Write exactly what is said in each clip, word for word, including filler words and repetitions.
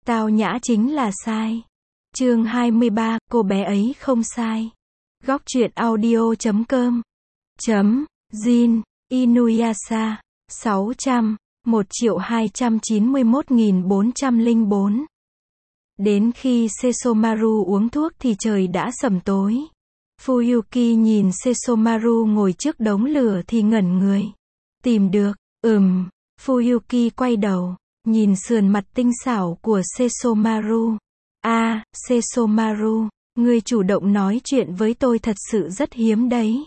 Tao nhã chính là sai. Chương hai mươi ba, cô bé ấy không sai. Góc truyện audio chấm com chấm Jin, Inuyasha, sáu trăm, một triệu hai trăm chín mươi mốt nghìn bốn trăm lẻ bốn. Đến khi Sesomaru uống thuốc thì trời đã sẩm tối. Fuyuki nhìn Sesomaru ngồi trước đống lửa thì ngẩn người. Tìm được, ừm, Fuyuki quay đầu, nhìn sườn mặt tinh xảo của Sesomaru. À, Sesomaru, ngươi chủ động nói chuyện với tôi thật sự rất hiếm đấy.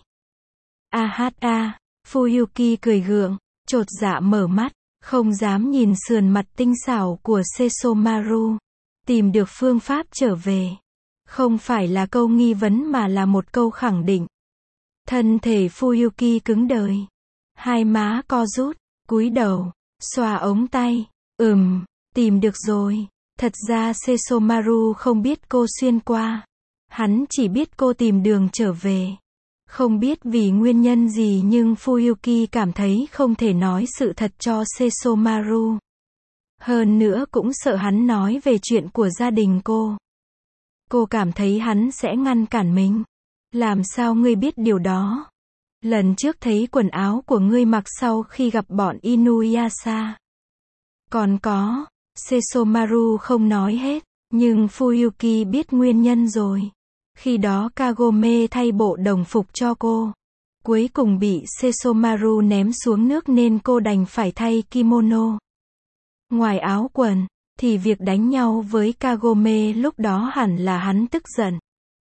A hát a, Fuyuki cười gượng, chột dạ mở mắt, không dám nhìn sườn mặt tinh xảo của Sesomaru. Tìm được phương pháp trở về. Không phải là câu nghi vấn mà là một câu khẳng định. Thân thể Fuyuki cứng đờ. Hai má co rút, cúi đầu, xoa ống tay. Ừm, tìm được rồi. Thật ra Sesomaru không biết cô xuyên qua. Hắn chỉ biết cô tìm đường trở về. Không biết vì nguyên nhân gì nhưng Fuyuki cảm thấy không thể nói sự thật cho Sesomaru. Hơn nữa cũng sợ hắn nói về chuyện của gia đình cô. Cô cảm thấy hắn sẽ ngăn cản mình. Làm sao ngươi biết điều đó? Lần trước thấy quần áo của ngươi mặc sau khi gặp bọn Inuyasha. Còn có, Sesomaru không nói hết, nhưng Fuyuki biết nguyên nhân rồi. Khi đó Kagome thay bộ đồng phục cho cô. Cuối cùng bị Sesomaru ném xuống nước nên cô đành phải thay kimono. Ngoài áo quần, thì việc đánh nhau với Kagome lúc đó hẳn là hắn tức giận.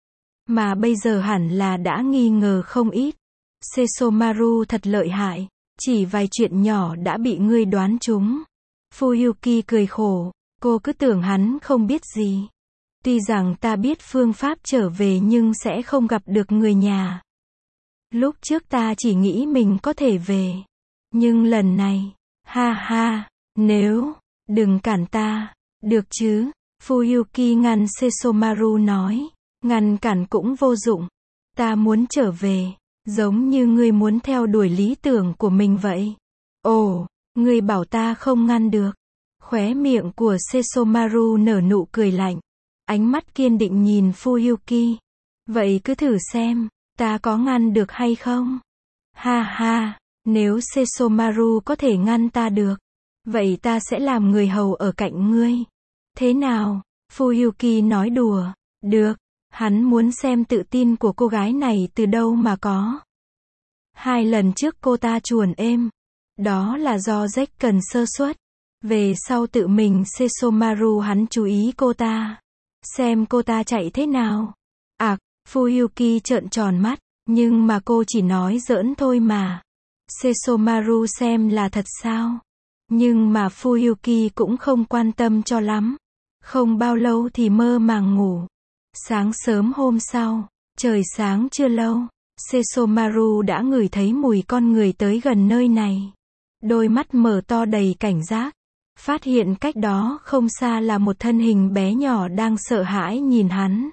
Mà bây giờ hẳn là đã nghi ngờ không ít. Sesomaru thật lợi hại, chỉ vài chuyện nhỏ đã bị ngươi đoán trúng. Fuyuki cười khổ, cô cứ tưởng hắn không biết gì. Tuy rằng ta biết phương pháp trở về nhưng sẽ không gặp được người nhà. Lúc trước ta chỉ nghĩ mình có thể về. Nhưng lần này, ha ha, nếu, đừng cản ta, được chứ? Fuyuki ngăn Sesomaru nói, ngăn cản cũng vô dụng. Ta muốn trở về, giống như ngươi muốn theo đuổi lý tưởng của mình vậy. Ồ, ngươi bảo ta không ngăn được. Khóe miệng của Sesomaru nở nụ cười lạnh. Ánh mắt kiên định nhìn Fuyuki. Vậy cứ thử xem, ta có ngăn được hay không? Ha ha, nếu Sesomaru có thể ngăn ta được, vậy ta sẽ làm người hầu ở cạnh ngươi. Thế nào? Fuyuki nói đùa. Được, hắn muốn xem tự tin của cô gái này từ đâu mà có. Hai lần trước cô ta chuồn êm. Đó là do Jack cần sơ suất. Về sau tự mình Sesomaru hắn chú ý cô ta. Xem cô ta chạy thế nào. À, Fuyuki trợn tròn mắt, nhưng mà cô chỉ nói giỡn thôi mà. Sesomaru xem là thật sao? Nhưng mà Fuyuki cũng không quan tâm cho lắm. Không bao lâu thì mơ màng ngủ. Sáng sớm hôm sau, trời sáng chưa lâu, Sesomaru đã ngửi thấy mùi con người tới gần nơi này. Đôi mắt mở to đầy cảnh giác. Phát hiện cách đó không xa là một thân hình bé nhỏ đang sợ hãi nhìn hắn.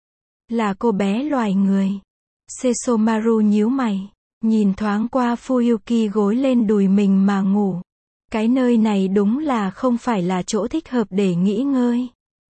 Là cô bé loài người. Sesomaru nhíu mày, nhìn thoáng qua Fuyuki gối lên đùi mình mà ngủ. Cái nơi này đúng là không phải là chỗ thích hợp để nghỉ ngơi.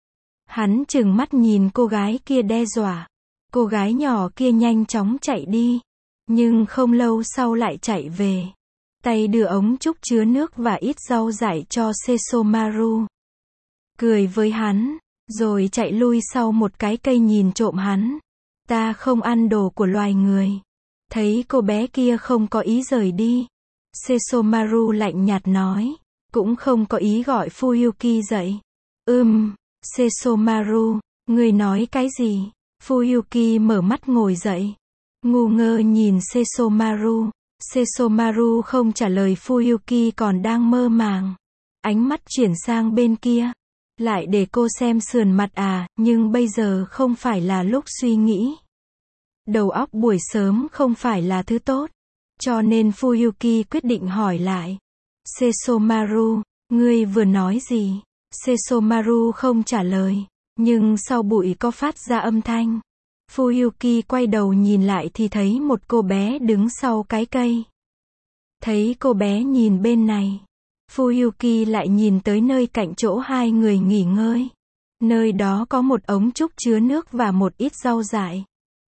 Hắn trừng mắt nhìn cô gái kia đe dọa. Cô gái nhỏ kia nhanh chóng chạy đi. Nhưng không lâu sau lại chạy về. Tay đưa ống trúc chứa nước và ít rau dại cho Sesomaru. Cười với hắn, rồi chạy lui sau một cái cây nhìn trộm hắn. Ta không ăn đồ của loài người. Thấy cô bé kia không có ý rời đi. Sesomaru lạnh nhạt nói. Cũng không có ý gọi Fuyuki dậy. Ừm, Sesomaru, người nói cái gì? Fuyuki mở mắt ngồi dậy. Ngu ngơ nhìn Sesomaru. Sesomaru không trả lời. Fuyuki còn đang mơ màng. Ánh mắt chuyển sang bên kia. Lại để cô xem sườn mặt à, nhưng bây giờ không phải là lúc suy nghĩ. Đầu óc buổi sớm không phải là thứ tốt. Cho nên Fuyuki quyết định hỏi lại. Sesomaru, ngươi vừa nói gì? Sesomaru không trả lời. Nhưng sau bụi có phát ra âm thanh. Fuyuki quay đầu nhìn lại thì thấy một cô bé đứng sau cái cây. Thấy cô bé nhìn bên này. Fuyuki lại nhìn tới nơi cạnh chỗ hai người nghỉ ngơi. Nơi đó có một ống trúc chứa nước và một ít rau dại.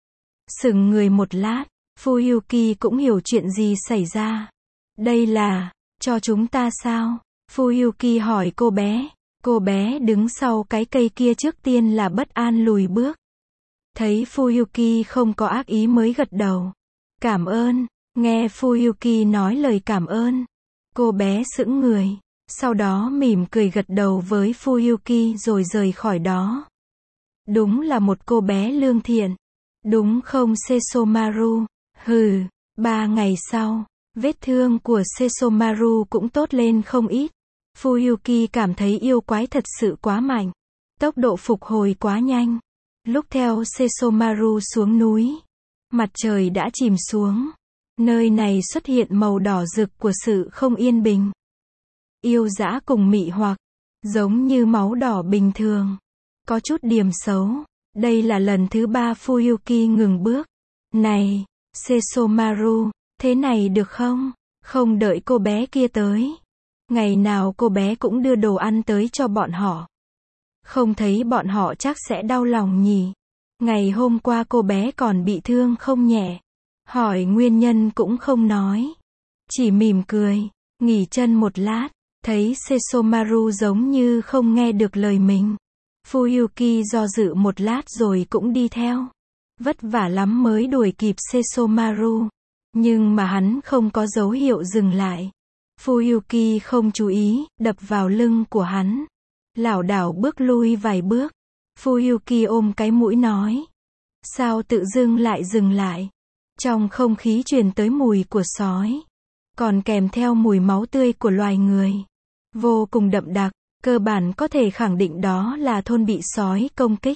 Sững người một lát, Fuyuki cũng hiểu chuyện gì xảy ra. Đây là, cho chúng ta sao? Fuyuki hỏi cô bé. Cô bé đứng sau cái cây kia trước tiên là bất an lùi bước. Thấy Fuyuki không có ác ý mới gật đầu. Cảm ơn. Nghe Fuyuki nói lời cảm ơn, cô bé sững người. Sau đó mỉm cười gật đầu với Fuyuki rồi rời khỏi đó. Đúng là một cô bé lương thiện. Đúng không Sesomaru? Hừ. Ba ngày sau, vết thương của Sesomaru cũng tốt lên không ít. Fuyuki cảm thấy yêu quái thật sự quá mạnh. Tốc độ phục hồi quá nhanh. Lúc theo Sesomaru xuống núi, mặt trời đã chìm xuống. Nơi này xuất hiện màu đỏ rực của sự không yên bình. Yêu dã cùng mị hoặc, giống như máu đỏ bình thường. Có chút điểm xấu. Đây là lần thứ ba Fuyuki ngừng bước. Này, Sesomaru, thế này được không? Không đợi cô bé kia tới. Ngày nào cô bé cũng đưa đồ ăn tới cho bọn họ. Không thấy bọn họ chắc sẽ đau lòng nhỉ. Ngày hôm qua cô bé còn bị thương không nhẹ. Hỏi nguyên nhân cũng không nói. Chỉ mỉm cười, nghỉ chân một lát. Thấy Sesomaru giống như không nghe được lời mình. Fuyuki do dự một lát rồi cũng đi theo. Vất vả lắm mới đuổi kịp Sesomaru. Nhưng mà hắn không có dấu hiệu dừng lại. Fuyuki không chú ý, đập vào lưng của hắn. Lảo đảo bước lui vài bước. Fuyuki ôm cái mũi nói. Sao tự dưng lại dừng lại? Trong không khí truyền tới mùi của sói. Còn kèm theo mùi máu tươi của loài người. Vô cùng đậm đặc, cơ bản có thể khẳng định đó là thôn bị sói công kích.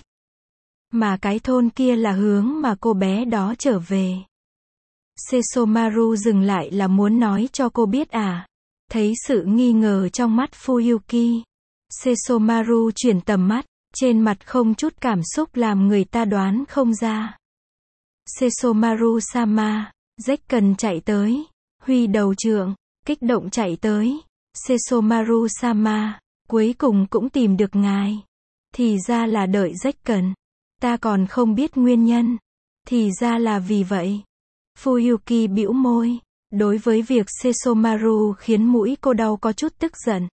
Mà cái thôn kia là hướng mà cô bé đó trở về. Sesomaru dừng lại là muốn nói cho cô biết à? Thấy sự nghi ngờ trong mắt Fuyuki. Sesomaru chuyển tầm mắt, trên mặt không chút cảm xúc làm người ta đoán không ra. Sesomaru-sama, Zekken chạy tới, huy đầu trượng, kích động chạy tới. Sesomaru-sama, cuối cùng cũng tìm được ngài. Thì ra là đợi Zekken. Ta còn không biết nguyên nhân. Thì ra là vì vậy. Fuyuki bĩu môi. Đối với việc Sesomaru khiến mũi cô đau có chút tức giận.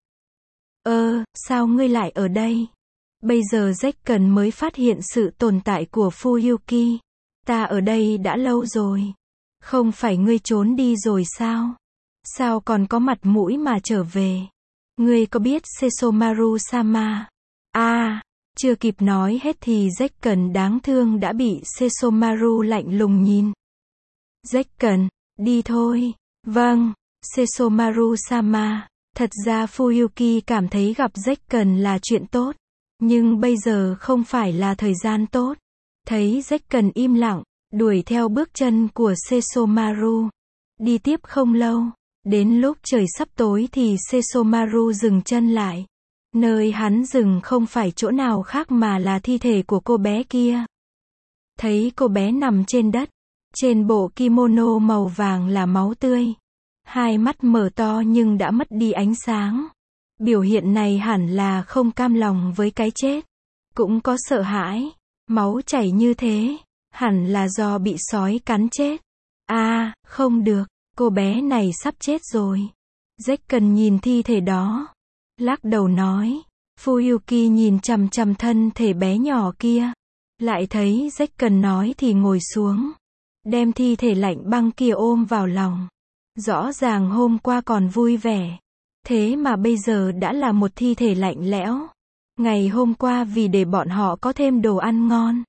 Ơ, sao ngươi lại ở đây? Bây giờ Zekken mới phát hiện sự tồn tại của Fuyuki. Ta ở đây đã lâu rồi. Không phải ngươi trốn đi rồi sao? Sao còn có mặt mũi mà trở về? Ngươi có biết Sesomaru-sama? À, chưa kịp nói hết thì Zekken đáng thương đã bị Sesomaru lạnh lùng nhìn. Zekken, đi thôi. Vâng, Sesomaru-sama. Thật ra Fuyuki cảm thấy gặp Zekken là chuyện tốt. Nhưng bây giờ không phải là thời gian tốt. Thấy Zekken im lặng, đuổi theo bước chân của Sesomaru. Đi tiếp không lâu. Đến lúc trời sắp tối thì Sesomaru dừng chân lại. Nơi hắn dừng không phải chỗ nào khác mà là thi thể của cô bé kia. Thấy cô bé nằm trên đất. Trên bộ kimono màu vàng là máu tươi. Hai mắt mở to nhưng đã mất đi ánh sáng. Biểu hiện này hẳn là không cam lòng với cái chết. Cũng có sợ hãi. Máu chảy như thế. Hẳn là do bị sói cắn chết. À, không được. Cô bé này sắp chết rồi. Zekken nhìn thi thể đó. Lắc đầu nói. Fuyuki nhìn chằm chằm thân thể bé nhỏ kia. Lại thấy Zekken nói thì ngồi xuống. Đem thi thể lạnh băng kia ôm vào lòng. Rõ ràng hôm qua còn vui vẻ. Thế mà bây giờ đã là một thi thể lạnh lẽo. Ngày hôm qua vì để bọn họ có thêm đồ ăn ngon.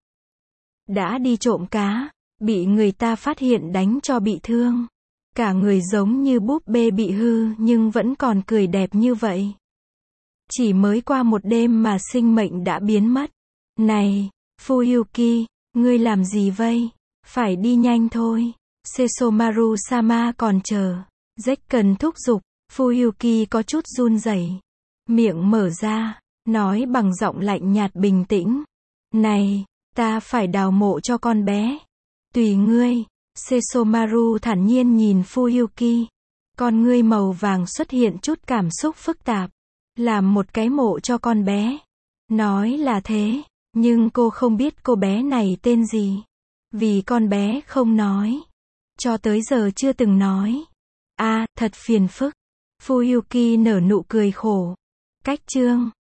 Đã đi trộm cá. Bị người ta phát hiện đánh cho bị thương. Cả người giống như búp bê bị hư nhưng vẫn còn cười đẹp như vậy. Chỉ mới qua một đêm mà sinh mệnh đã biến mất. Này, Fuyuki, ngươi làm gì vậy? Phải đi nhanh thôi. Sesomaru-sama còn chờ. Zekken thúc giục. Fuyuki có chút run rẩy. Miệng mở ra. Nói bằng giọng lạnh nhạt bình tĩnh. Này, ta phải đào mộ cho con bé. Tùy ngươi. Sesomaru thản nhiên nhìn Fuyuki. Con ngươi màu vàng xuất hiện chút cảm xúc phức tạp. Làm một cái mộ cho con bé. Nói là thế, nhưng cô không biết cô bé này tên gì. Vì con bé không nói. Cho tới giờ chưa từng nói. À, thật phiền phức. Fuyuki nở nụ cười khổ. Cách chương